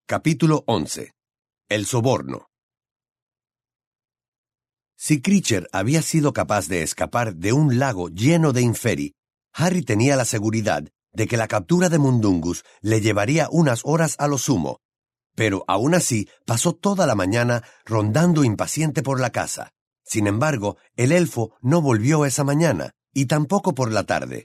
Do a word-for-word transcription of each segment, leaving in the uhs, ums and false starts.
Capítulo once. El soborno. Si Creature había sido capaz de escapar de un lago lleno de inferi, Harry tenía la seguridad de que la captura de Mundungus le llevaría unas horas a lo sumo, pero aún así pasó toda la mañana rondando impaciente por la casa. Sin embargo, el elfo no volvió esa mañana, y tampoco por la tarde.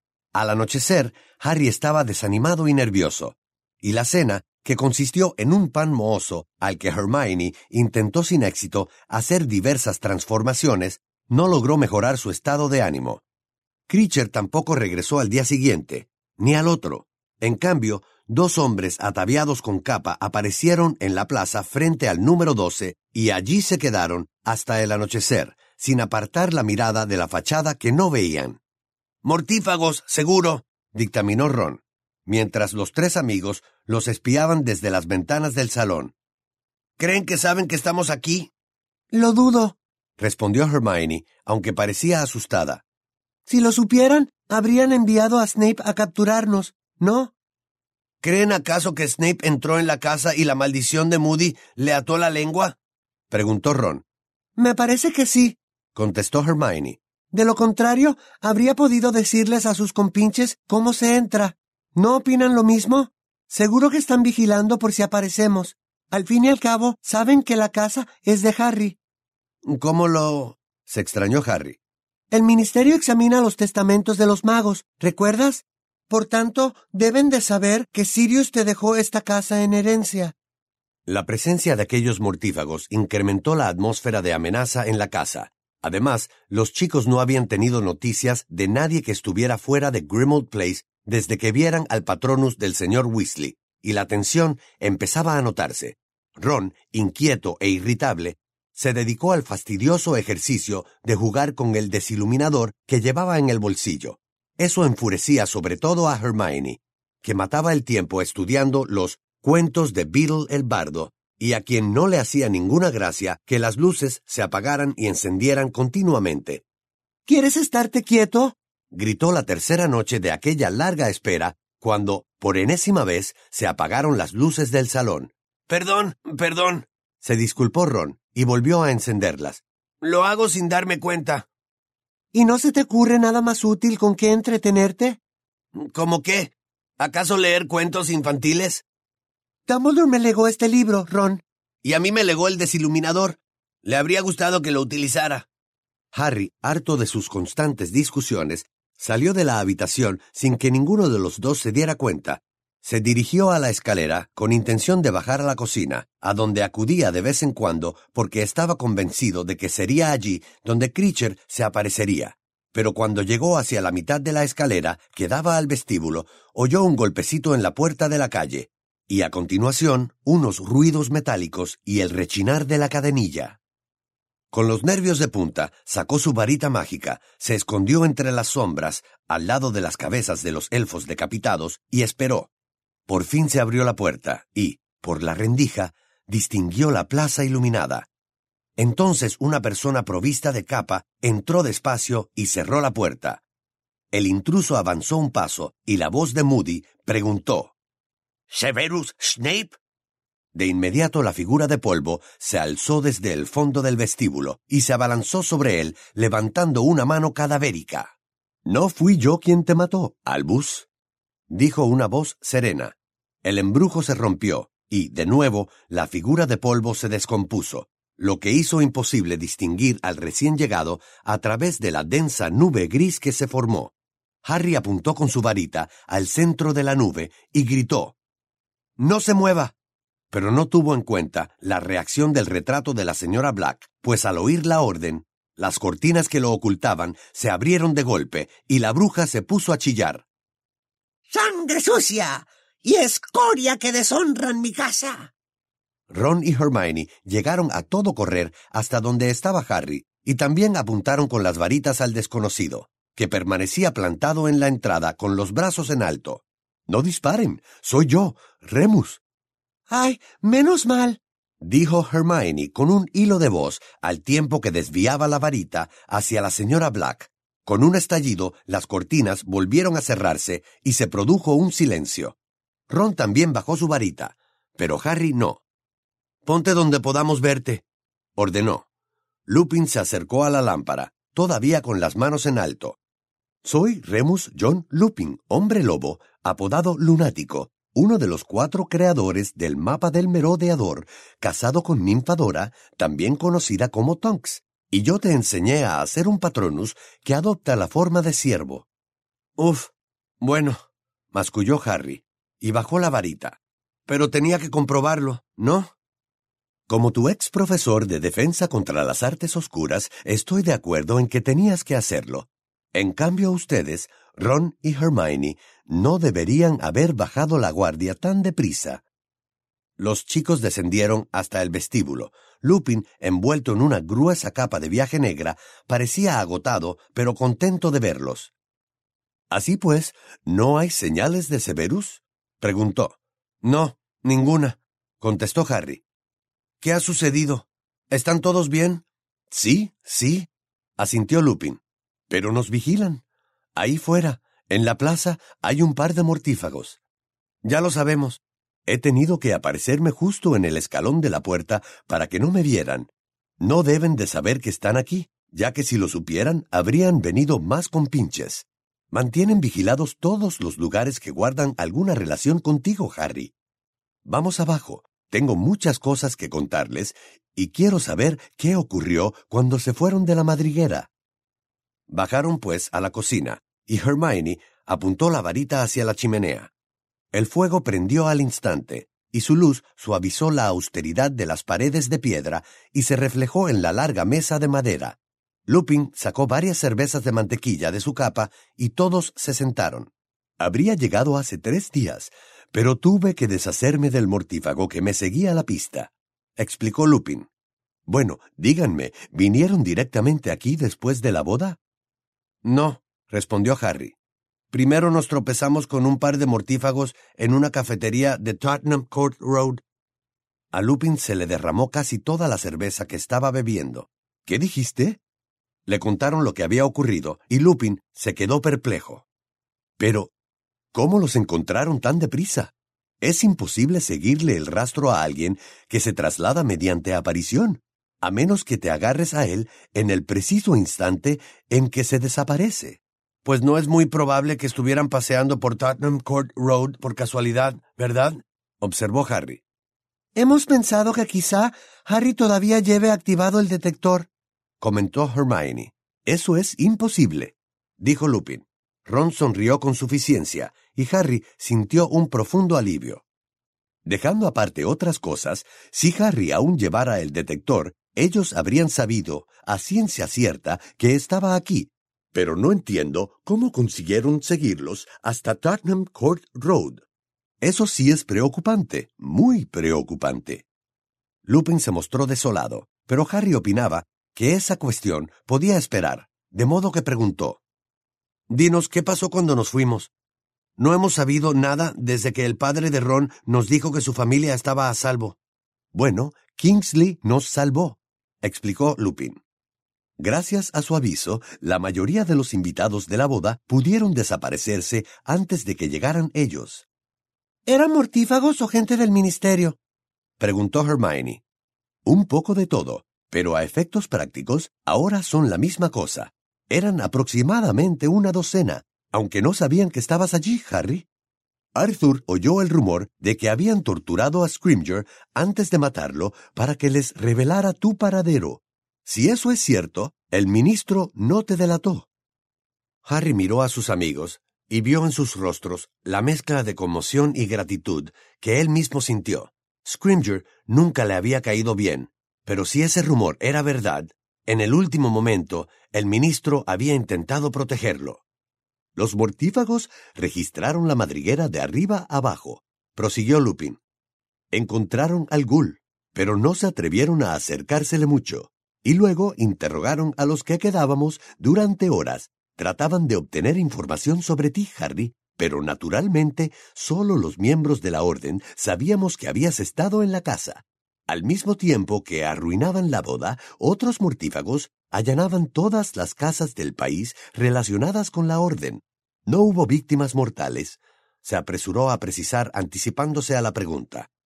Al anochecer, Harry estaba desanimado y nervioso, y la cena, que consistió en un pan mohoso al que Hermione intentó sin éxito hacer diversas transformaciones, no logró mejorar su estado de ánimo. Creature tampoco regresó al día siguiente, ni al otro. En cambio, dos hombres ataviados con capa aparecieron en la plaza frente al número doce y allí se quedaron hasta el anochecer, sin apartar la mirada de la fachada que no veían. «Mortífagos, seguro», dictaminó Ron, mientras los tres amigos los espiaban desde las ventanas del salón. «¿Creen que saben que estamos aquí?» «Lo dudo», respondió Hermione, aunque parecía asustada. «Si lo supieran, habrían enviado a Snape a capturarnos, ¿no?» «¿Creen acaso que Snape entró en la casa y la maldición de Moody le ató la lengua?» preguntó Ron. «Me parece que sí», contestó Hermione. «De lo contrario, habría podido decirles a sus compinches cómo se entra. ¿No opinan lo mismo? Seguro que están vigilando por si aparecemos. Al fin y al cabo, saben que la casa es de Harry». «¿Cómo lo...?» se extrañó Harry. «El ministerio examina los testamentos de los magos, ¿recuerdas? Por tanto, deben de saber que Sirius te dejó esta casa en herencia». La presencia de aquellos mortífagos incrementó la atmósfera de amenaza en la casa. Además, los chicos no habían tenido noticias de nadie que estuviera fuera de Grimmauld Place desde que vieran al Patronus del señor Weasley, y la tensión empezaba a notarse. Ron, inquieto e irritable, se dedicó al fastidioso ejercicio de jugar con el desiluminador que llevaba en el bolsillo. Eso enfurecía sobre todo a Hermione, que mataba el tiempo estudiando los cuentos de Beedle el Bardo, y a quien no le hacía ninguna gracia que las luces se apagaran y encendieran continuamente. «¿Quieres estarte quieto?», gritó la tercera noche de aquella larga espera, cuando, por enésima vez, se apagaron las luces del salón. «Perdón, perdón», se disculpó Ron, y volvió a encenderlas. «Lo hago sin darme cuenta». «¿Y no se te ocurre nada más útil con qué entretenerte?» ¿Cómo qué? ¿Acaso leer cuentos infantiles? «Dumbledore me legó este libro, Ron». «Y a mí me legó el desiluminador. Le habría gustado que lo utilizara». Harry, harto de sus constantes discusiones, salió de la habitación sin que ninguno de los dos se diera cuenta. Se dirigió a la escalera con intención de bajar a la cocina, a donde acudía de vez en cuando porque estaba convencido de que sería allí donde Creature se aparecería. Pero cuando llegó hacia la mitad de la escalera que daba al vestíbulo, oyó un golpecito en la puerta de la calle, y a continuación unos ruidos metálicos y el rechinar de la cadenilla. Con los nervios de punta, sacó su varita mágica, se escondió entre las sombras, al lado de las cabezas de los elfos decapitados, y esperó. Por fin se abrió la puerta y, por la rendija, distinguió la plaza iluminada. Entonces una persona provista de capa entró despacio y cerró la puerta. El intruso avanzó un paso y la voz de Moody preguntó: «¿Severus Snape?» De inmediato la figura de polvo se alzó desde el fondo del vestíbulo y se abalanzó sobre él, levantando una mano cadavérica. «No fui yo quien te mató, Albus», dijo una voz serena. El embrujo se rompió y, de nuevo, la figura de polvo se descompuso, lo que hizo imposible distinguir al recién llegado a través de la densa nube gris que se formó. Harry apuntó con su varita al centro de la nube y gritó: «¡No se mueva!», pero no tuvo en cuenta la reacción del retrato de la señora Black, pues al oír la orden, las cortinas que lo ocultaban se abrieron de golpe y la bruja se puso a chillar. «¡Sangre sucia y escoria que deshonran mi casa!». Ron y Hermione llegaron a todo correr hasta donde estaba Harry y también apuntaron con las varitas al desconocido, que permanecía plantado en la entrada con los brazos en alto. «No disparen, soy yo, Remus». «¡Ay, menos mal!», dijo Hermione con un hilo de voz al tiempo que desviaba la varita hacia la señora Black. Con un estallido, las cortinas volvieron a cerrarse y se produjo un silencio. Ron también bajó su varita, pero Harry no. «Ponte donde podamos verte», ordenó. Lupin se acercó a la lámpara, todavía con las manos en alto. «Soy Remus John Lupin, hombre lobo, apodado Lunático, uno de los cuatro creadores del mapa del merodeador, casado con Ninfadora, también conocida como Tonks, y yo te enseñé a hacer un Patronus que adopta la forma de ciervo». «Uf, bueno», masculló Harry, y bajó la varita. «Pero tenía que comprobarlo, ¿no?» «Como tu ex profesor de defensa contra las artes oscuras, estoy de acuerdo en que tenías que hacerlo. En cambio ustedes, Ron y Hermione, no deberían haber bajado la guardia tan deprisa». Los chicos descendieron hasta el vestíbulo. Lupin, envuelto en una gruesa capa de viaje negra, parecía agotado, pero contento de verlos. «Así pues, ¿no hay señales de Severus?», preguntó. «No, ninguna», contestó Harry. «¿Qué ha sucedido? ¿Están todos bien?» «Sí, sí», asintió Lupin. «Pero nos vigilan. Ahí fuera, en la plaza, hay un par de mortífagos». «Ya lo sabemos. He tenido que aparecerme justo en el escalón de la puerta para que no me vieran. No deben de saber que están aquí, ya que si lo supieran, habrían venido más compinches. Mantienen vigilados todos los lugares que guardan alguna relación contigo, Harry. Vamos abajo. Tengo muchas cosas que contarles y quiero saber qué ocurrió cuando se fueron de la madriguera». Bajaron, pues, a la cocina, y Hermione apuntó la varita hacia la chimenea. El fuego prendió al instante, y su luz suavizó la austeridad de las paredes de piedra y se reflejó en la larga mesa de madera. Lupin sacó varias cervezas de mantequilla de su capa y todos se sentaron. «Habría llegado hace tres días, pero tuve que deshacerme del mortífago que me seguía la pista», explicó Lupin. «Bueno, díganme, ¿vinieron directamente aquí después de la boda?» «No», respondió Harry. «Primero nos tropezamos con un par de mortífagos en una cafetería de Tottenham Court Road». A Lupin se le derramó casi toda la cerveza que estaba bebiendo. «¿Qué dijiste?» Le contaron lo que había ocurrido, y Lupin se quedó perplejo. «Pero, ¿cómo los encontraron tan deprisa? Es imposible seguirle el rastro a alguien que se traslada mediante aparición, a menos que te agarres a él en el preciso instante en que se desaparece». «Pues no es muy probable que estuvieran paseando por Tottenham Court Road por casualidad, ¿verdad?», observó Harry. «Hemos pensado que quizá Harry todavía lleve activado el detector», comentó Hermione. «Eso es imposible», dijo Lupin. Ron sonrió con suficiencia, y Harry sintió un profundo alivio. Dejando aparte otras cosas, si Harry aún llevara el detector, ellos habrían sabido, a ciencia cierta, que estaba aquí. Pero no entiendo cómo consiguieron seguirlos hasta Tottenham Court Road. Eso sí es preocupante, muy preocupante. Lupin se mostró desolado, pero Harry opinaba que esa cuestión podía esperar, de modo que preguntó. «Dinos, ¿qué pasó cuando nos fuimos? No hemos sabido nada desde que el padre de Ron nos dijo que su familia estaba a salvo». «Bueno, Kingsley nos salvó», explicó Lupin. Gracias a su aviso, la mayoría de los invitados de la boda pudieron desaparecerse antes de que llegaran ellos. ¿Eran mortífagos o gente del ministerio?, preguntó Hermione. Un poco de todo, pero a efectos prácticos, ahora son la misma cosa. Eran aproximadamente una docena, aunque no sabían que estabas allí, Harry. Arthur oyó el rumor de que habían torturado a Scrimgeour antes de matarlo para que les revelara tu paradero. Si eso es cierto, el ministro no te delató. Harry miró a sus amigos y vio en sus rostros la mezcla de conmoción y gratitud que él mismo sintió. Scrimgeour nunca le había caído bien, pero si ese rumor era verdad, en el último momento el ministro había intentado protegerlo. Los mortífagos registraron la madriguera de arriba abajo, prosiguió Lupin. Encontraron al Ghoul, pero no se atrevieron a acercársele mucho. Y luego interrogaron a los que quedábamos durante horas. Trataban de obtener información sobre ti, Harry, pero naturalmente solo los miembros de la orden sabíamos que habías estado en la casa. Al mismo tiempo que arruinaban la boda, otros mortífagos allanaban todas las casas del país relacionadas con la orden. No hubo víctimas mortales, se apresuró a precisar anticipándose a la pregunta.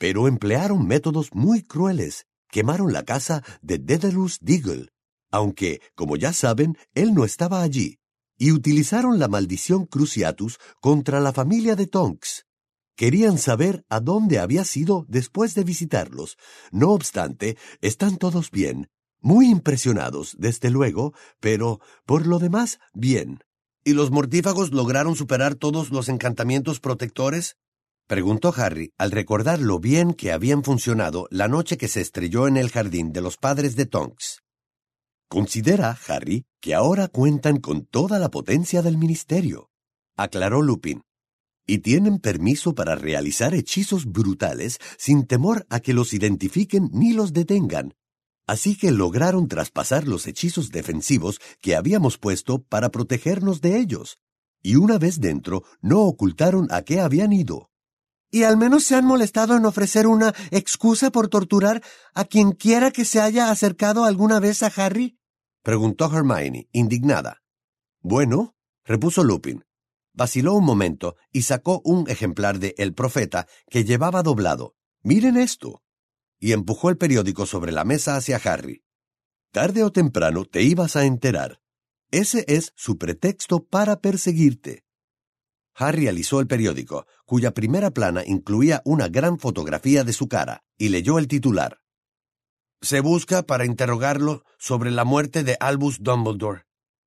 pero emplearon métodos muy crueles. Quemaron la casa de Daedalus Diggle, aunque, como ya saben, él no estaba allí, y utilizaron la maldición Cruciatus contra la familia de Tonks. Querían saber a dónde había sido después de visitarlos. No obstante, están todos bien, muy impresionados, desde luego, pero, por lo demás, bien. ¿Y los mortífagos lograron superar todos los encantamientos protectores? Preguntó Harry al recordar lo bien que habían funcionado la noche que se estrelló en el jardín de los padres de Tonks. Considera, Harry, que ahora cuentan con toda la potencia del ministerio, aclaró Lupin, y tienen permiso para realizar hechizos brutales sin temor a que los identifiquen ni los detengan. Así que lograron traspasar los hechizos defensivos que habíamos puesto para protegernos de ellos, y una vez dentro no ocultaron a qué habían ido. ¿Y al menos se han molestado en ofrecer una excusa por torturar a quien quiera que se haya acercado alguna vez a Harry? Preguntó Hermione, indignada. Bueno, repuso Lupin. Vaciló un momento y sacó un ejemplar de El Profeta que llevaba doblado. Miren esto. Y empujó el periódico sobre la mesa hacia Harry. Tarde o temprano te ibas a enterar. Ese es su pretexto para perseguirte. Harry alisó el periódico, cuya primera plana incluía una gran fotografía de su cara, y leyó el titular. Se busca para interrogarlo sobre la muerte de Albus Dumbledore.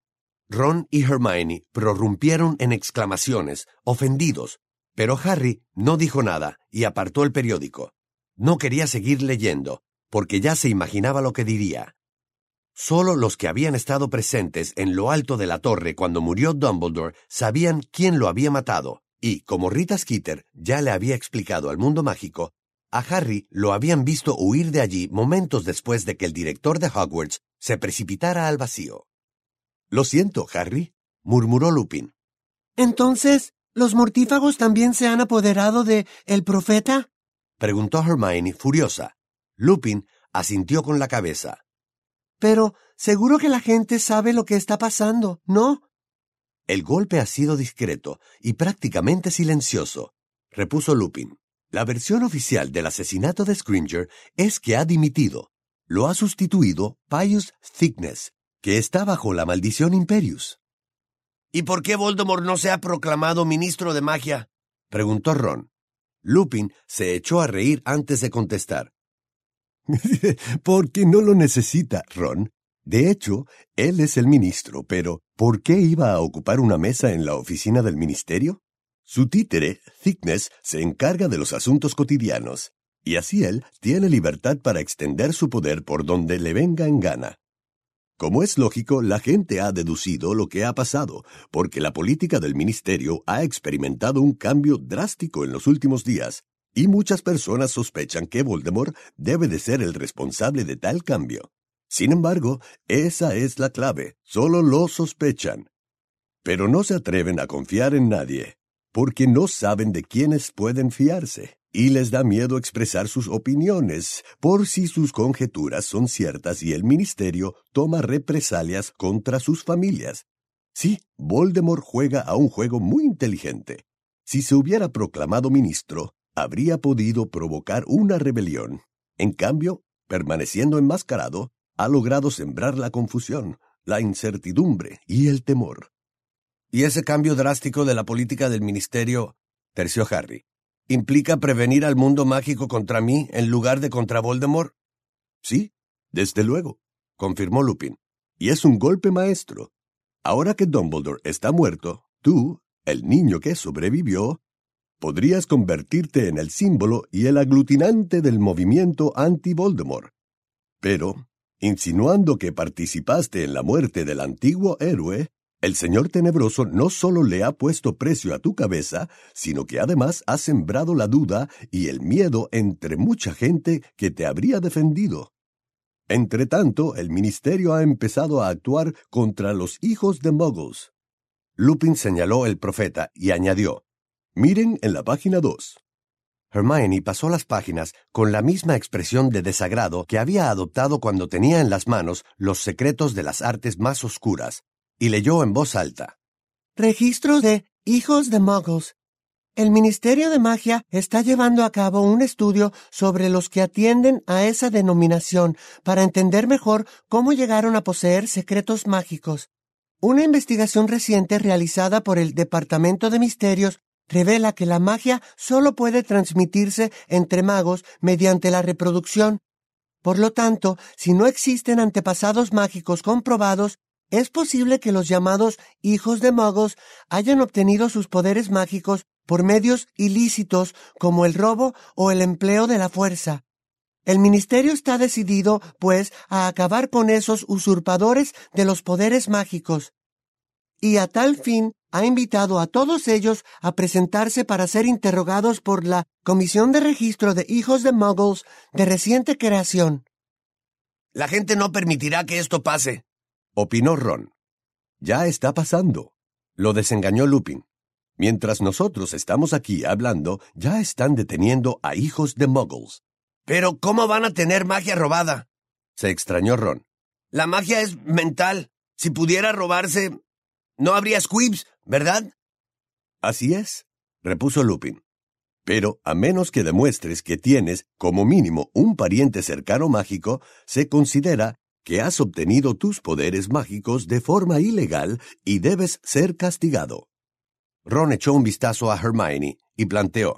Ron y Hermione prorrumpieron en exclamaciones, ofendidos, pero Harry no dijo nada y apartó el periódico. No quería seguir leyendo, porque ya se imaginaba lo que diría. Solo los que habían estado presentes en lo alto de la torre cuando murió Dumbledore sabían quién lo había matado, y, como Rita Skeeter ya le había explicado al mundo mágico, a Harry lo habían visto huir de allí momentos después de que el director de Hogwarts se precipitara al vacío. «Lo siento, Harry», murmuró Lupin. «¿Entonces, los mortífagos también se han apoderado de El Profeta?», preguntó Hermione furiosa. Lupin asintió con la cabeza. «Pero seguro que la gente sabe lo que está pasando, ¿no?». «El golpe ha sido discreto y prácticamente silencioso», repuso Lupin. «La versión oficial del asesinato de Scrimgeour es que ha dimitido. Lo ha sustituido Pius Thickness, que está bajo la maldición Imperius». «¿Y por qué Voldemort no se ha proclamado ministro de magia?», preguntó Ron. Lupin se echó a reír antes de contestar. «Porque no lo necesita, Ron. De hecho, él es el ministro, pero ¿por qué iba a ocupar una mesa en la oficina del ministerio? Su títere, Thickness, se encarga de los asuntos cotidianos, y así él tiene libertad para extender su poder por donde le venga en gana. Como es lógico, la gente ha deducido lo que ha pasado, porque la política del ministerio ha experimentado un cambio drástico en los últimos días, y muchas personas sospechan que Voldemort debe de ser el responsable de tal cambio. Sin embargo, esa es la clave, solo lo sospechan. Pero no se atreven a confiar en nadie, porque no saben de quiénes pueden fiarse, y les da miedo expresar sus opiniones, por si sus conjeturas son ciertas y el ministerio toma represalias contra sus familias. Sí, Voldemort juega a un juego muy inteligente. Si se hubiera proclamado ministro, habría podido provocar una rebelión. En cambio, permaneciendo enmascarado, ha logrado sembrar la confusión, la incertidumbre y el temor. ¿Y ese cambio drástico de la política del ministerio, terció Harry, implica prevenir al mundo mágico contra mí en lugar de contra Voldemort? Sí, desde luego, confirmó Lupin. Y es un golpe maestro. Ahora que Dumbledore está muerto, tú, el niño que sobrevivió, podrías convertirte en el símbolo y el aglutinante del movimiento anti-Voldemort. Pero, insinuando que participaste en la muerte del antiguo héroe, el Señor Tenebroso no solo le ha puesto precio a tu cabeza, sino que además ha sembrado la duda y el miedo entre mucha gente que te habría defendido. Entretanto, el ministerio ha empezado a actuar contra los hijos de Muggles. Lupin señaló El Profeta y añadió, «Miren en la página dos». Hermione pasó las páginas con la misma expresión de desagrado que había adoptado cuando tenía en las manos los secretos de las artes más oscuras, y leyó en voz alta. «Registro de hijos de Muggles. El Ministerio de Magia está llevando a cabo un estudio sobre los que atienden a esa denominación para entender mejor cómo llegaron a poseer secretos mágicos. Una investigación reciente realizada por el Departamento de Misterios revela que la magia solo puede transmitirse entre magos mediante la reproducción. Por lo tanto, si no existen antepasados mágicos comprobados, es posible que los llamados hijos de muggles hayan obtenido sus poderes mágicos por medios ilícitos como el robo o el empleo de la fuerza. El ministerio está decidido, pues, a acabar con esos usurpadores de los poderes mágicos. Y a tal fin, ha invitado a todos ellos a presentarse para ser interrogados por la Comisión de Registro de Hijos de Muggles de reciente creación. La gente no permitirá que esto pase, opinó Ron. Ya está pasando, lo desengañó Lupin. Mientras nosotros estamos aquí hablando, ya están deteniendo a hijos de Muggles. Pero, ¿cómo van a tener magia robada? Se extrañó Ron. La magia es mental. Si pudiera robarse, no habría squibs, ¿verdad? Así es, repuso Lupin. Pero a menos que demuestres que tienes, como mínimo, un pariente cercano mágico, se considera que has obtenido tus poderes mágicos de forma ilegal y debes ser castigado. Ron echó un vistazo a Hermione y planteó: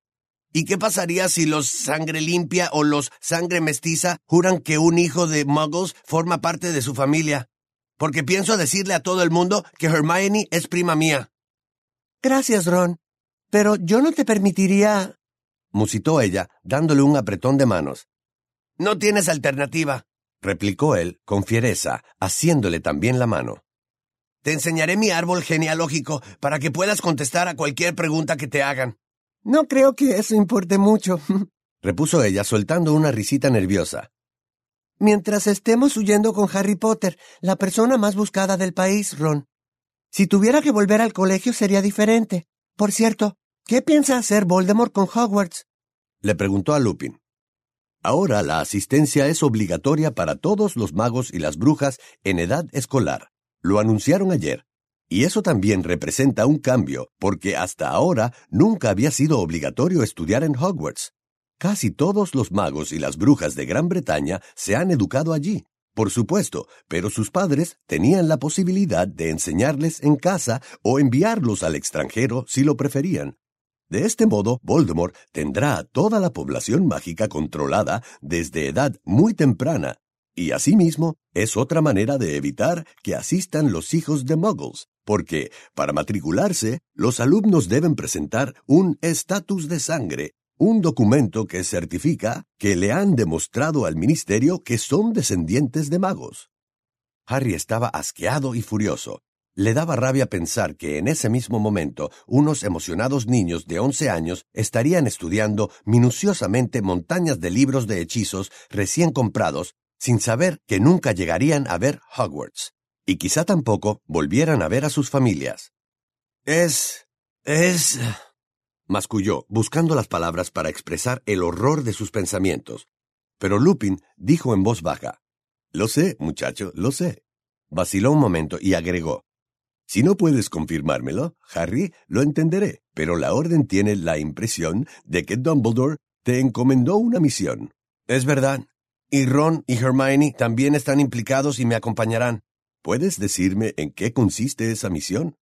¿y qué pasaría si los sangre limpia o los sangre mestiza juran que un hijo de Muggles forma parte de su familia? Porque pienso decirle a todo el mundo que Hermione es prima mía. Gracias, Ron. Pero yo no te permitiría... musitó ella, dándole un apretón de manos. No tienes alternativa, replicó él con fiereza, haciéndole también la mano. Te enseñaré mi árbol genealógico para que puedas contestar a cualquier pregunta que te hagan. No creo que eso importe mucho, repuso ella soltando una risita nerviosa. Mientras estemos huyendo con Harry Potter, la persona más buscada del país, Ron. Si tuviera que volver al colegio sería diferente. Por cierto, ¿qué piensa hacer Voldemort con Hogwarts? Le preguntó a Lupin. Ahora la asistencia es obligatoria para todos los magos y las brujas en edad escolar. Lo anunciaron ayer. Y eso también representa un cambio, porque hasta ahora nunca había sido obligatorio estudiar en Hogwarts. Casi todos los magos y las brujas de Gran Bretaña se han educado allí, por supuesto, pero sus padres tenían la posibilidad de enseñarles en casa o enviarlos al extranjero si lo preferían. De este modo, Voldemort tendrá a toda la población mágica controlada desde edad muy temprana, y asimismo es otra manera de evitar que asistan los hijos de Muggles, porque, para matricularse, los alumnos deben presentar un estatus de sangre, un documento que certifica que le han demostrado al ministerio que son descendientes de magos. Harry estaba asqueado y furioso. Le daba rabia pensar que en ese mismo momento unos emocionados niños de once años estarían estudiando minuciosamente montañas de libros de hechizos recién comprados, sin saber que nunca llegarían a ver Hogwarts, y quizá tampoco volvieran a ver a sus familias. Es... es... masculló, buscando las palabras para expresar el horror de sus pensamientos. Pero Lupin dijo en voz baja: «Lo sé, muchacho, lo sé». Vaciló un momento y agregó: «Si no puedes confirmármelo, Harry, lo entenderé, pero la orden tiene la impresión de que Dumbledore te encomendó una misión». «Es verdad. Y Ron y Hermione también están implicados y me acompañarán». «¿Puedes decirme en qué consiste esa misión?»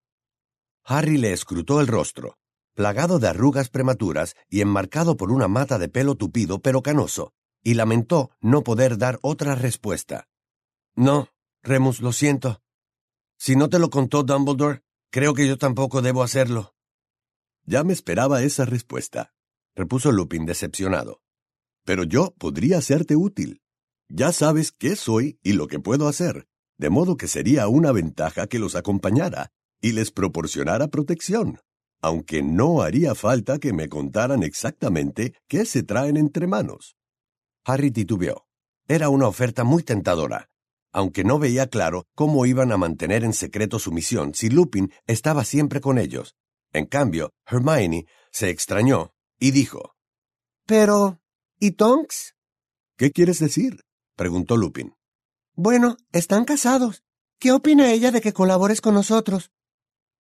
Harry le escrutó el rostro, plagado de arrugas prematuras y enmarcado por una mata de pelo tupido pero canoso, y lamentó no poder dar otra respuesta. «No, Remus, lo siento. Si no te lo contó Dumbledore, creo que yo tampoco debo hacerlo». «Ya me esperaba esa respuesta», repuso Lupin decepcionado. «Pero yo podría serte útil. Ya sabes qué soy y lo que puedo hacer, de modo que sería una ventaja que los acompañara y les proporcionara protección, aunque no haría falta que me contaran exactamente qué se traen entre manos». Harry titubeó. Era una oferta muy tentadora, aunque no veía claro cómo iban a mantener en secreto su misión si Lupin estaba siempre con ellos. En cambio, Hermione se extrañó y dijo: «Pero... ¿y Tonks?» «¿Qué quieres decir?», preguntó Lupin. «Bueno, están casados. ¿Qué opina ella de que colabores con nosotros?»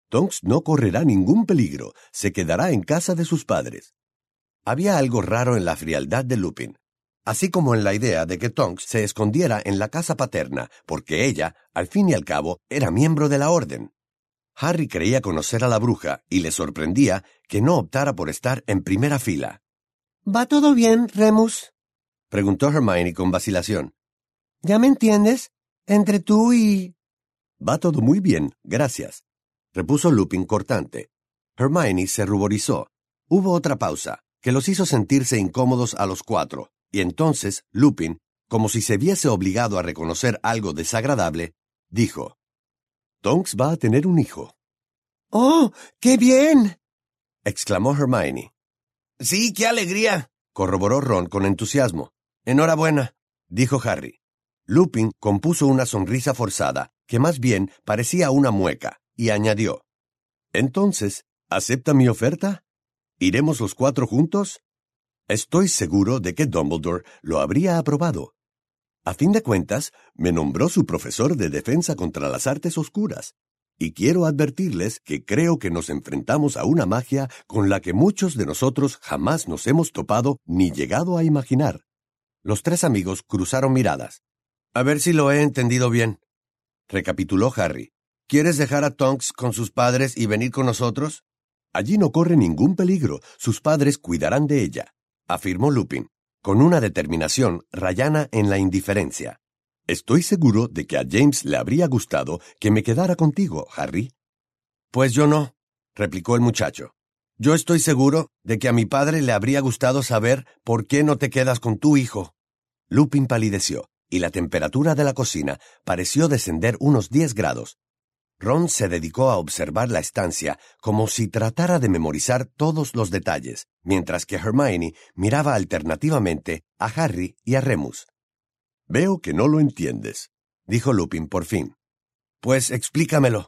Tonks no correrá ningún peligro, se quedará en casa de sus padres. Había algo raro en la frialdad de Lupin, así como en la idea de que Tonks se escondiera en la casa paterna, porque ella, al fin y al cabo, era miembro de la orden. Harry creía conocer a la bruja y le sorprendía que no optara por estar en primera fila. ¿Va todo bien, Remus?, preguntó Hermione con vacilación. ¿Ya me entiendes? Entre tú y... Va todo muy bien, gracias, repuso Lupin cortante. Hermione se ruborizó. Hubo otra pausa, que los hizo sentirse incómodos a los cuatro, y entonces Lupin, como si se viese obligado a reconocer algo desagradable, dijo: «Tonks va a tener un hijo». ¡Oh, qué bien!, exclamó Hermione. «Sí, qué alegría», corroboró Ron con entusiasmo. «Enhorabuena», dijo Harry. Lupin compuso una sonrisa forzada, que más bien parecía una mueca, y añadió: «Entonces, ¿acepta mi oferta? ¿Iremos los cuatro juntos?» Estoy seguro de que Dumbledore lo habría aprobado. A fin de cuentas, me nombró su profesor de defensa contra las artes oscuras, y quiero advertirles que creo que nos enfrentamos a una magia con la que muchos de nosotros jamás nos hemos topado ni llegado a imaginar. Los tres amigos cruzaron miradas. «A ver si lo he entendido bien», recapituló Harry. «¿Quieres dejar a Tonks con sus padres y venir con nosotros?» «Allí no corre ningún peligro, sus padres cuidarán de ella», afirmó Lupin, con una determinación rayana en la indiferencia. «Estoy seguro de que a James le habría gustado que me quedara contigo, Harry». «Pues yo no», replicó el muchacho. «Yo estoy seguro de que a mi padre le habría gustado saber por qué no te quedas con tu hijo». Lupin palideció, y la temperatura de la cocina pareció descender unos diez grados. Ron se dedicó a observar la estancia como si tratara de memorizar todos los detalles, mientras que Hermione miraba alternativamente a Harry y a Remus. «Veo que no lo entiendes», dijo Lupin por fin. «Pues explícamelo».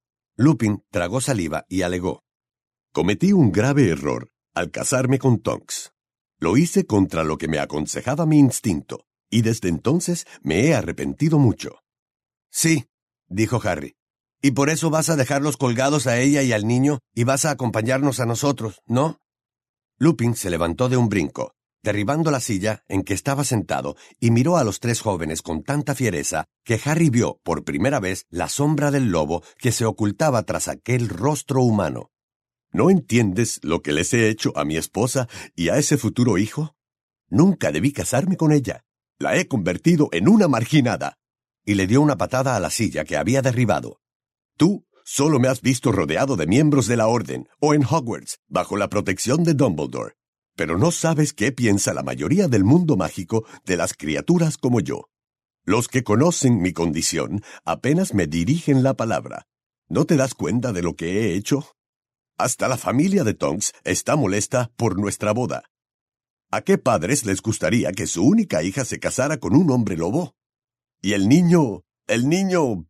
Lupin tragó saliva y alegó: «Cometí un grave error al casarme con Tonks. Lo hice contra lo que me aconsejaba mi instinto, y desde entonces me he arrepentido mucho». «Sí», dijo Harry. «Y por eso vas a dejarlos colgados a ella y al niño y vas a acompañarnos a nosotros, ¿no?» Lupin se levantó de un brinco, derribando la silla en que estaba sentado, y miró a los tres jóvenes con tanta fiereza que Harry vio por primera vez la sombra del lobo que se ocultaba tras aquel rostro humano. «¿No entiendes lo que les he hecho a mi esposa y a ese futuro hijo? Nunca debí casarme con ella. La he convertido en una marginada». Y le dio una patada a la silla que había derribado. «Tú solo me has visto rodeado de miembros de la Orden, o en Hogwarts, bajo la protección de Dumbledore. Pero no sabes qué piensa la mayoría del mundo mágico de las criaturas como yo. Los que conocen mi condición apenas me dirigen la palabra. ¿No te das cuenta de lo que he hecho? Hasta la familia de Tonks está molesta por nuestra boda. ¿A qué padres les gustaría que su única hija se casara con un hombre lobo? Y el niño... el niño...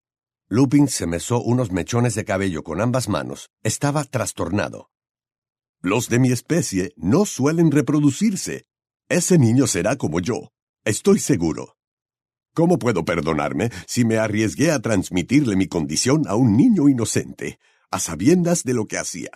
Lupin se mesó unos mechones de cabello con ambas manos. Estaba trastornado. «Los de mi especie no suelen reproducirse. Ese niño será como yo, estoy seguro. ¿Cómo puedo perdonarme si me arriesgué a transmitirle mi condición a un niño inocente, a sabiendas de lo que hacía?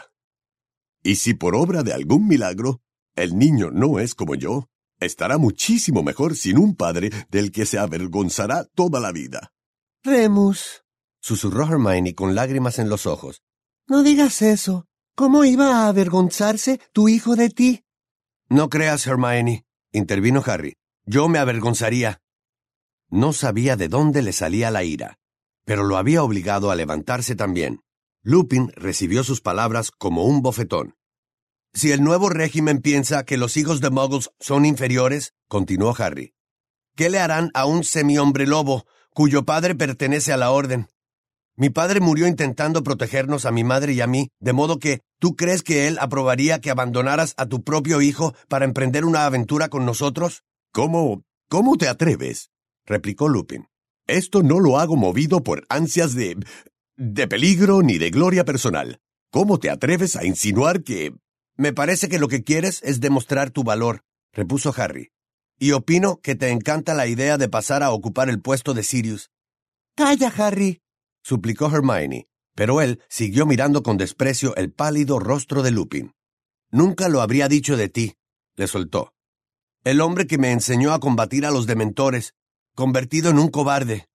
Y si por obra de algún milagro el niño no es como yo, estará muchísimo mejor sin un padre del que se avergonzará toda la vida». Remus, susurró Hermione con lágrimas en los ojos. no digas eso. ¿Cómo iba a avergonzarse tu hijo de ti? «No creas, Hermione», intervino Harry. «Yo me avergonzaría». No sabía de dónde le salía la ira, pero lo había obligado a levantarse también. Lupin recibió sus palabras como un bofetón. «Si el nuevo régimen piensa que los hijos de Muggles son inferiores», continuó Harry, «¿qué le harán a un semihombre lobo, cuyo padre pertenece a la Orden? Mi padre murió intentando protegernos a mi madre y a mí, de modo que, ¿tú crees que él aprobaría que abandonaras a tu propio hijo para emprender una aventura con nosotros?» «¿Cómo? ¿Cómo te atreves?», replicó Lupin. «Esto no lo hago movido por ansias de... de peligro ni de gloria personal. ¿Cómo te atreves a insinuar que...?» «Me parece que lo que quieres es demostrar tu valor», repuso Harry. «Y opino que te encanta la idea de pasar a ocupar el puesto de Sirius». Calla, Harry, suplicó Hermione. Pero él siguió mirando con desprecio el pálido rostro de Lupin. «Nunca lo habría dicho de ti», le soltó. «El hombre que me enseñó a combatir a los dementores, convertido en un cobarde».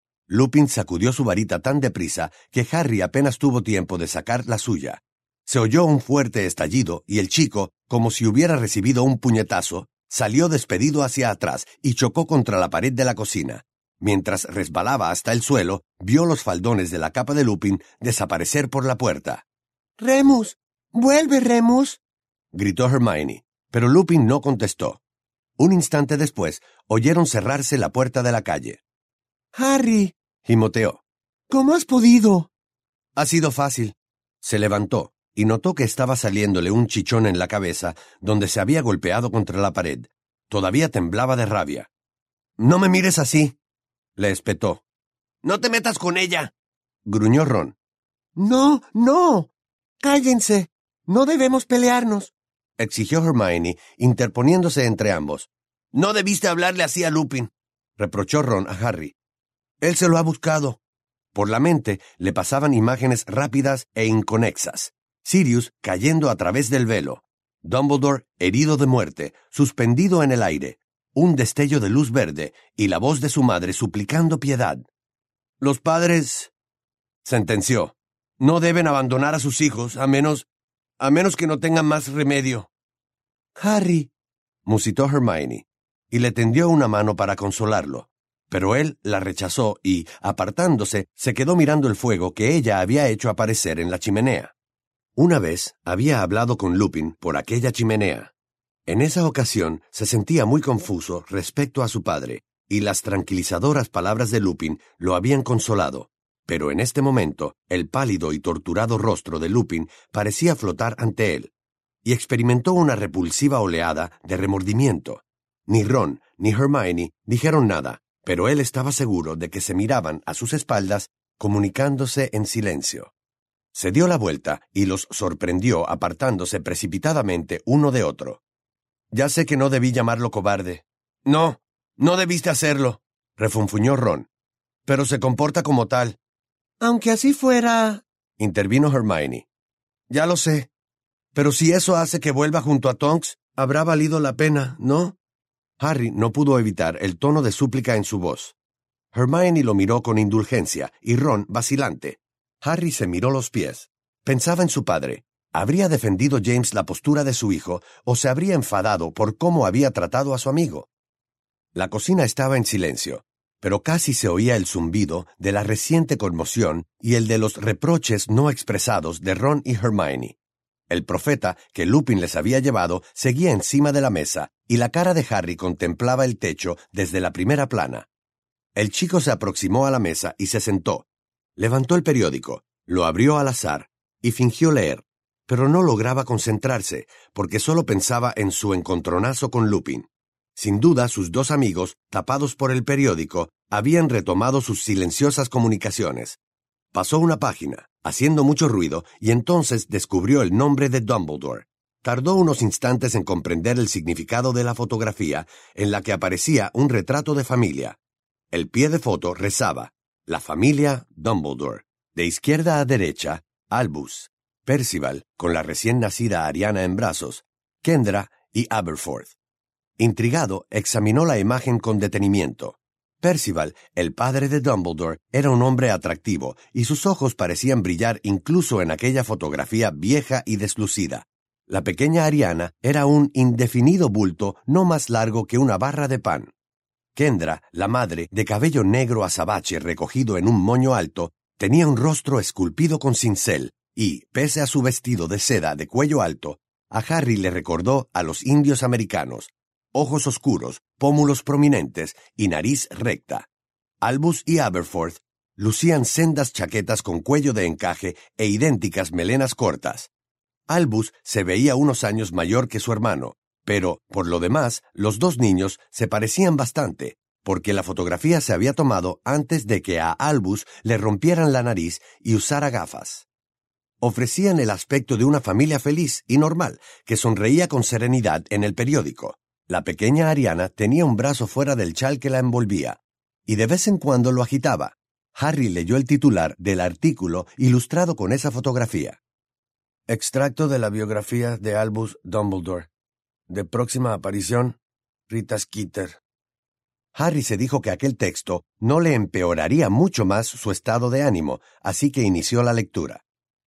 Lupin sacudió su varita tan deprisa que Harry apenas tuvo tiempo de sacar la suya. Se oyó un fuerte estallido y el chico, como si hubiera recibido un puñetazo, salió despedido hacia atrás y chocó contra la pared de la cocina. Mientras resbalaba hasta el suelo, vio los faldones de la capa de Lupin desaparecer por la puerta. «Remus, vuelve, Remus», gritó Hermione, pero Lupin no contestó. Un instante después, oyeron cerrarse la puerta de la calle. «Harry», gimoteó. «¿cómo has podido?» «Ha sido fácil». Se levantó y notó que estaba saliéndole un chichón en la cabeza donde se había golpeado contra la pared. Todavía temblaba de rabia. «No me mires así», le espetó. «No te metas con ella», gruñó Ron. «No, no. Cállense. No debemos pelearnos», exigió Hermione, interponiéndose entre ambos. «No debiste hablarle así a Lupin», reprochó Ron a Harry. «Él se lo ha buscado». Por la mente le pasaban imágenes rápidas e inconexas. Sirius cayendo a través del velo. Dumbledore herido de muerte, suspendido en el aire. Un destello de luz verde y la voz de su madre suplicando piedad. «Los padres», sentenció, «no deben abandonar a sus hijos a menos, a menos que no tengan más remedio». «Harry», musitó Hermione, y le tendió una mano para consolarlo. Pero él la rechazó y, apartándose, se quedó mirando el fuego que ella había hecho aparecer en la chimenea. Una vez había hablado con Lupin por aquella chimenea. En esa ocasión se sentía muy confuso respecto a su padre, y las tranquilizadoras palabras de Lupin lo habían consolado. Pero en este momento, el pálido y torturado rostro de Lupin parecía flotar ante él, y experimentó una repulsiva oleada de remordimiento. Ni Ron ni Hermione dijeron nada, pero él estaba seguro de que se miraban a sus espaldas, comunicándose en silencio. Se dio la vuelta y los sorprendió apartándose precipitadamente uno de otro. «Ya sé que no debí llamarlo cobarde». «No, no debiste hacerlo», refunfuñó Ron. «Pero se comporta como tal». «Aunque así fuera», intervino Hermione. «Ya lo sé. Pero si eso hace que vuelva junto a Tonks, habrá valido la pena, ¿no?» Harry no pudo evitar el tono de súplica en su voz. Hermione lo miró con indulgencia y Ron vacilante. Harry se miró los pies. Pensaba en su padre. ¿Habría defendido James la postura de su hijo o se habría enfadado por cómo había tratado a su amigo? La cocina estaba en silencio, pero casi se oía el zumbido de la reciente conmoción y el de los reproches no expresados de Ron y Hermione. El profeta que Lupin les había llevado seguía encima de la mesa y la cara de Harry contemplaba el techo desde la primera plana. El chico se aproximó a la mesa y se sentó. Levantó el periódico, lo abrió al azar y fingió leer, pero no lograba concentrarse porque solo pensaba en su encontronazo con Lupin. Sin duda, sus dos amigos, tapados por el periódico, habían retomado sus silenciosas comunicaciones. Pasó una página, haciendo mucho ruido, y entonces descubrió el nombre de Dumbledore. Tardó unos instantes en comprender el significado de la fotografía, en la que aparecía un retrato de familia. El pie de foto rezaba: la familia Dumbledore. De izquierda a derecha, Albus, Percival, con la recién nacida Ariana en brazos, Kendra y Aberforth. Intrigado, examinó la imagen con detenimiento. Percival, el padre de Dumbledore, era un hombre atractivo, y sus ojos parecían brillar incluso en aquella fotografía vieja y deslucida. La pequeña Ariana era un indefinido bulto no más largo que una barra de pan. Kendra, la madre, de cabello negro azabache recogido en un moño alto, tenía un rostro esculpido con cincel, y, pese a su vestido de seda de cuello alto, a Harry le recordó a los indios americanos: ojos oscuros, pómulos prominentes y nariz recta. Albus y Aberforth lucían sendas chaquetas con cuello de encaje e idénticas melenas cortas. Albus se veía unos años mayor que su hermano, pero, por lo demás, los dos niños se parecían bastante, porque la fotografía se había tomado antes de que a Albus le rompieran la nariz y usara gafas. Ofrecían el aspecto de una familia feliz y normal, que sonreía con serenidad en el periódico. La pequeña Ariana tenía un brazo fuera del chal que la envolvía, y de vez en cuando lo agitaba. Harry leyó el titular del artículo ilustrado con esa fotografía. Extracto de la biografía de Albus Dumbledore. De próxima aparición, Rita Skeeter. Harry se dijo que aquel texto no le empeoraría mucho más su estado de ánimo, así que inició la lectura.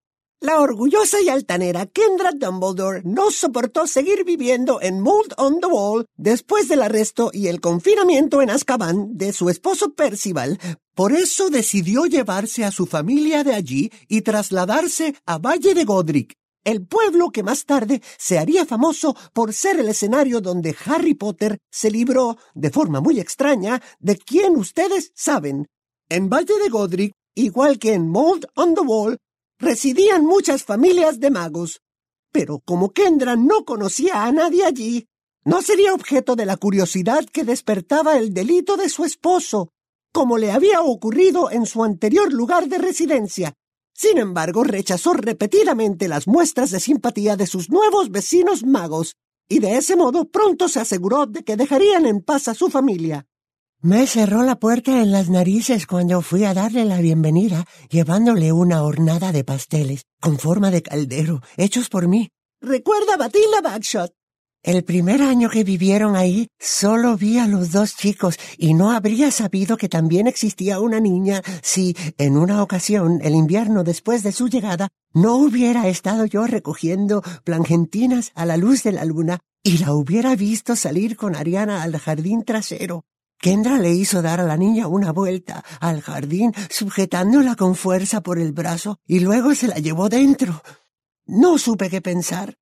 La orgullosa y altanera Kendra Dumbledore no soportó seguir viviendo en Mold on the Wall después del arresto y el confinamiento en Azkaban de su esposo Percival. Por eso decidió llevarse a su familia de allí y trasladarse a Valle de Godric, el pueblo que más tarde se haría famoso por ser el escenario donde Harry Potter se libró, de forma muy extraña, de quien ustedes saben. En Valle de Godric, igual que en Mold on the Wall, residían muchas familias de magos, pero como Kendra no conocía a nadie allí, no sería objeto de la curiosidad que despertaba el delito de su esposo, como le había ocurrido en su anterior lugar de residencia. Sin embargo, rechazó repetidamente las muestras de simpatía de sus nuevos vecinos magos, y de ese modo pronto se aseguró de que dejarían en paz a su familia. Me cerró la puerta en las narices cuando fui a darle la bienvenida, llevándole una hornada de pasteles, con forma de caldero, hechos por mí. ¿Recuerda Bathilda Bagshot? El primer año que vivieron ahí, solo vi a los dos chicos y no habría sabido que también existía una niña si, en una ocasión, el invierno después de su llegada, no hubiera estado yo recogiendo plangentinas a la luz de la luna y la hubiera visto salir con Ariana al jardín trasero. Kendra le hizo dar a la niña una vuelta al jardín, sujetándola con fuerza por el brazo, y luego se la llevó dentro. No supe qué pensar.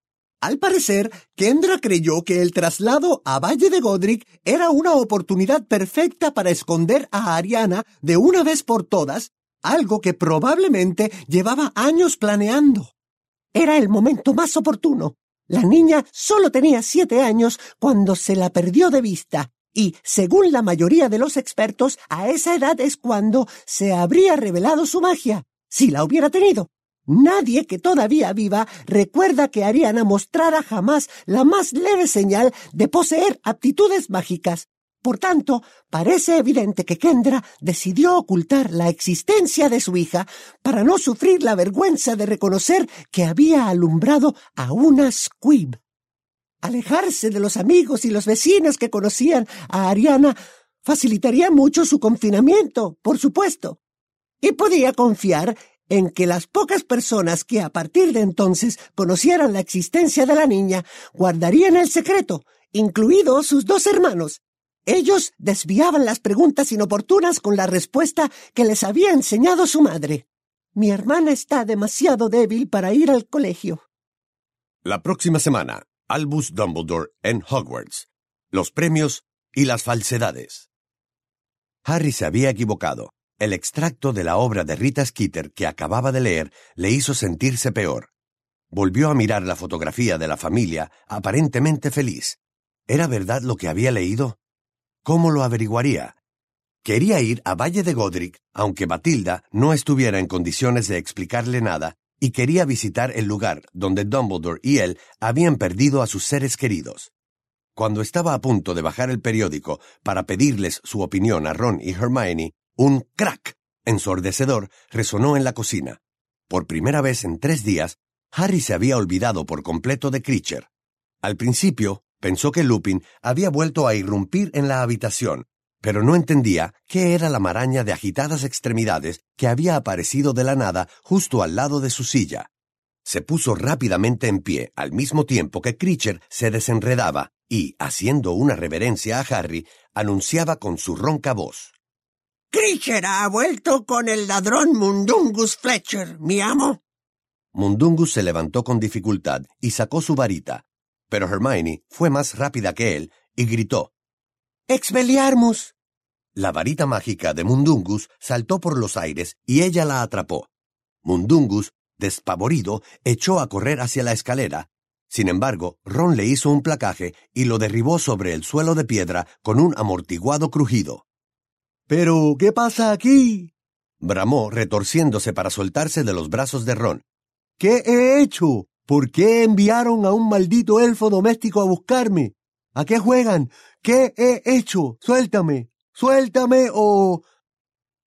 Al parecer, Kendra creyó que el traslado a Valle de Godric era una oportunidad perfecta para esconder a Ariana de una vez por todas, algo que probablemente llevaba años planeando. Era el momento más oportuno. La niña solo tenía siete años cuando se la perdió de vista. Y, según la mayoría de los expertos, a esa edad es cuando se habría revelado su magia, si la hubiera tenido. Nadie que todavía viva recuerda que Ariana mostrara jamás la más leve señal de poseer aptitudes mágicas. Por tanto, parece evidente que Kendra decidió ocultar la existencia de su hija para no sufrir la vergüenza de reconocer que había alumbrado a una Squib. Alejarse de los amigos y los vecinos que conocían a Ariana facilitaría mucho su confinamiento, por supuesto, y podía confiar en que las pocas personas que a partir de entonces conocieran la existencia de la niña guardarían el secreto, incluidos sus dos hermanos. Ellos desviaban las preguntas inoportunas con la respuesta que les había enseñado su madre. Mi hermana está demasiado débil para ir al colegio. La próxima semana, Albus Dumbledore en Hogwarts, los premios y las falsedades. Harry se había equivocado. El extracto de la obra de Rita Skeeter que acababa de leer le hizo sentirse peor. Volvió a mirar la fotografía de la familia, aparentemente feliz. ¿Era verdad lo que había leído? ¿Cómo lo averiguaría? Quería ir a Valle de Godric, aunque Bathilda no estuviera en condiciones de explicarle nada, y quería visitar el lugar donde Dumbledore y él habían perdido a sus seres queridos. Cuando estaba a punto de bajar el periódico para pedirles su opinión a Ron y Hermione, un crack ensordecedor resonó en la cocina. Por primera vez en tres días, Harry se había olvidado por completo de Kreacher. Al principio, pensó que Lupin había vuelto a irrumpir en la habitación, pero no entendía qué era la maraña de agitadas extremidades que había aparecido de la nada justo al lado de su silla. Se puso rápidamente en pie al mismo tiempo que Kreacher se desenredaba y, haciendo una reverencia a Harry, anunciaba con su ronca voz: «Kreacher ha vuelto con el ladrón Mundungus Fletcher, mi amo». Mundungus se levantó con dificultad y sacó su varita, pero Hermione fue más rápida que él y gritó: «Expelliarmus». La varita mágica de Mundungus saltó por los aires y ella la atrapó. Mundungus, despavorido, echó a correr hacia la escalera. Sin embargo, Ron le hizo un placaje y lo derribó sobre el suelo de piedra con un amortiguado crujido. «¿Pero qué pasa aquí?», bramó, retorciéndose para soltarse de los brazos de Ron. «¿Qué he hecho? ¿Por qué enviaron a un maldito elfo doméstico a buscarme? ¿A qué juegan? ¿Qué he hecho? Suéltame, suéltame o...»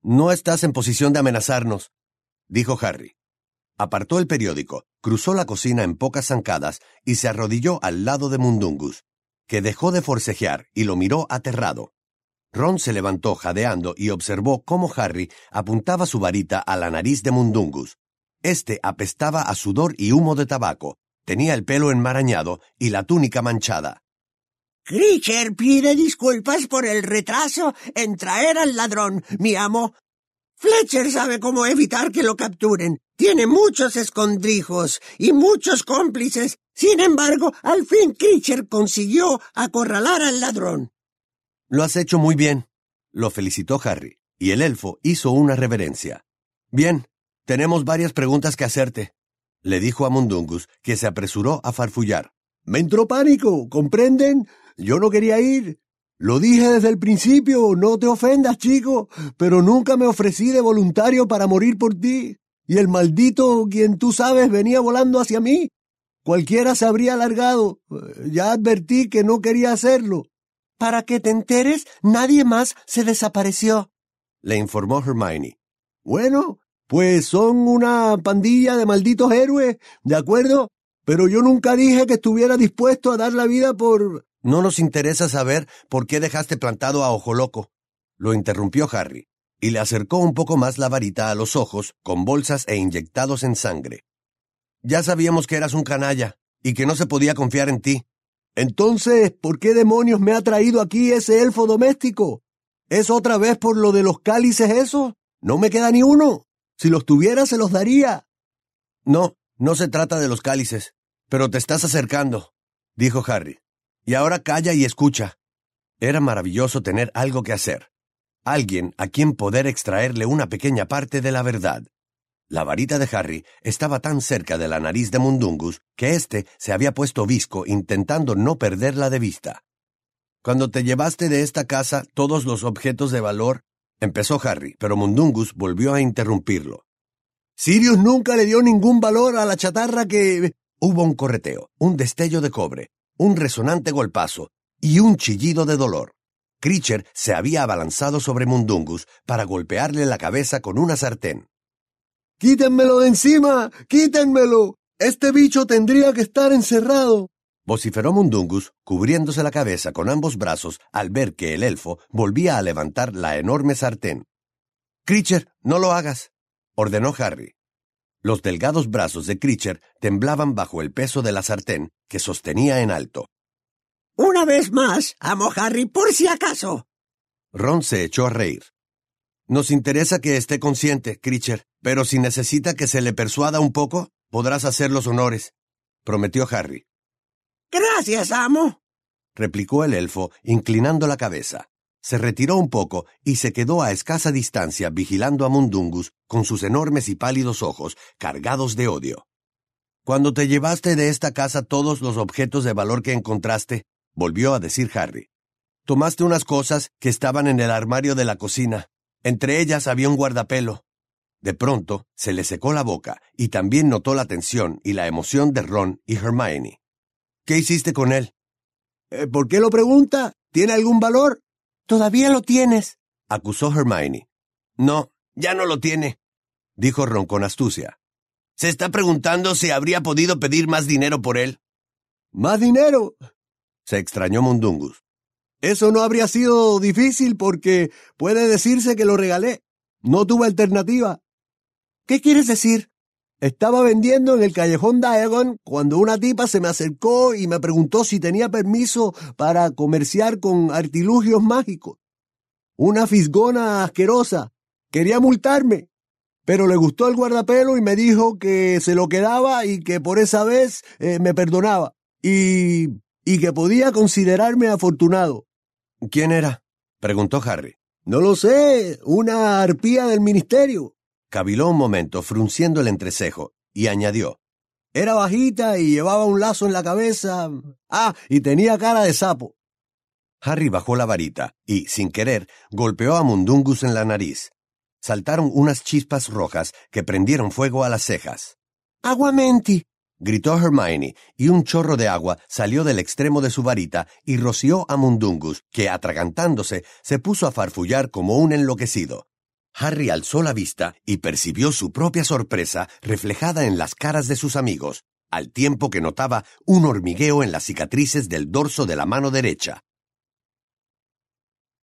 No estás en posición de amenazarnos, dijo Harry. Apartó el periódico, cruzó la cocina en pocas zancadas y se arrodilló al lado de Mundungus, que dejó de forcejear y lo miró aterrado. Ron se levantó jadeando y observó cómo Harry apuntaba su varita a la nariz de Mundungus. Este apestaba a sudor y humo de tabaco, tenía el pelo enmarañado y la túnica manchada. Creature pide disculpas por el retraso en traer al ladrón, mi amo. Fletcher sabe cómo evitar que lo capturen. Tiene muchos escondrijos y muchos cómplices. Sin embargo, al fin Creature consiguió acorralar al ladrón. Lo has hecho muy bien, lo felicitó Harry, y el elfo hizo una reverencia. Bien, tenemos varias preguntas que hacerte, le dijo a Mundungus, que se apresuró a farfullar. Me entró pánico, ¿comprenden? Yo no quería ir. Lo dije desde el principio, no te ofendas, chico, pero nunca me ofrecí de voluntario para morir por ti. Y el maldito, quien tú sabes, venía volando hacia mí. Cualquiera se habría alargado. Ya advertí que no quería hacerlo. Para que te enteres, nadie más se desapareció, le informó Hermione. Bueno, pues son una pandilla de malditos héroes, ¿de acuerdo? Pero yo nunca dije que estuviera dispuesto a dar la vida por... No nos interesa saber por qué dejaste plantado a Ojo Loco, lo interrumpió Harry, y le acercó un poco más la varita a los ojos, con bolsas e inyectados en sangre. Ya sabíamos que eras un canalla, y que no se podía confiar en ti. Entonces, ¿por qué demonios me ha traído aquí ese elfo doméstico? ¿Es otra vez por lo de los cálices eso? No me queda ni uno. Si los tuviera, se los daría. No, no se trata de los cálices, pero te estás acercando, dijo Harry. Y ahora calla y escucha. Era maravilloso tener algo que hacer. Alguien a quien poder extraerle una pequeña parte de la verdad. La varita de Harry estaba tan cerca de la nariz de Mundungus que éste se había puesto visco intentando no perderla de vista. Cuando te llevaste de esta casa todos los objetos de valor, empezó Harry, pero Mundungus volvió a interrumpirlo. Sirius nunca le dio ningún valor a la chatarra que... Hubo un correteo, un destello de cobre, un resonante golpazo y un chillido de dolor. Creature se había abalanzado sobre Mundungus para golpearle la cabeza con una sartén. ¡Quítenmelo de encima! ¡Quítenmelo! ¡Este bicho tendría que estar encerrado! Vociferó Mundungus, cubriéndose la cabeza con ambos brazos al ver que el elfo volvía a levantar la enorme sartén. «Creature, no lo hagas», ordenó Harry. Los delgados brazos de Creature temblaban bajo el peso de la sartén que sostenía en alto. «Una vez más, amo Harry, por si acaso». Ron se echó a reír. «Nos interesa que esté consciente, Creature, pero si necesita que se le persuada un poco, podrás hacer los honores», prometió Harry. «Gracias, amo», replicó el elfo, inclinando la cabeza. Se retiró un poco y se quedó a escasa distancia vigilando a Mundungus con sus enormes y pálidos ojos cargados de odio. «Cuando te llevaste de esta casa todos los objetos de valor que encontraste», volvió a decir Harry, «tomaste unas cosas que estaban en el armario de la cocina. Entre ellas había un guardapelo». De pronto se le secó la boca y también notó la tensión y la emoción de Ron y Hermione. «¿Qué hiciste con él?» Eh, ¿Por qué lo pregunta? ¿Tiene algún valor? «Todavía lo tienes», acusó Hermione. «No, ya no lo tiene», dijo Ron con astucia. «Se está preguntando si habría podido pedir más dinero por él». ¿Más dinero?, se extrañó Mundungus. Eso no habría sido difícil porque puede decirse que lo regalé. No tuve alternativa. ¿Qué quieres decir? Estaba vendiendo en el callejón Diagon cuando una tipa se me acercó y me preguntó si tenía permiso para comerciar con artilugios mágicos. Una fisgona asquerosa. Quería multarme, pero le gustó el guardapelo y me dijo que se lo quedaba y que por esa vez eh, me perdonaba y, y que podía considerarme afortunado. ¿Quién era?, preguntó Harry. No lo sé, una arpía del ministerio. Caviló un momento, frunciendo el entrecejo, y añadió. Era bajita y llevaba un lazo en la cabeza. Ah, y tenía cara de sapo. Harry bajó la varita y, sin querer, golpeó a Mundungus en la nariz. Saltaron unas chispas rojas que prendieron fuego a las cejas. «Aguamenti», gritó Hermione, y un chorro de agua salió del extremo de su varita y roció a Mundungus, que, atragantándose, se puso a farfullar como un enloquecido. Harry alzó la vista y percibió su propia sorpresa reflejada en las caras de sus amigos, al tiempo que notaba un hormigueo en las cicatrices del dorso de la mano derecha.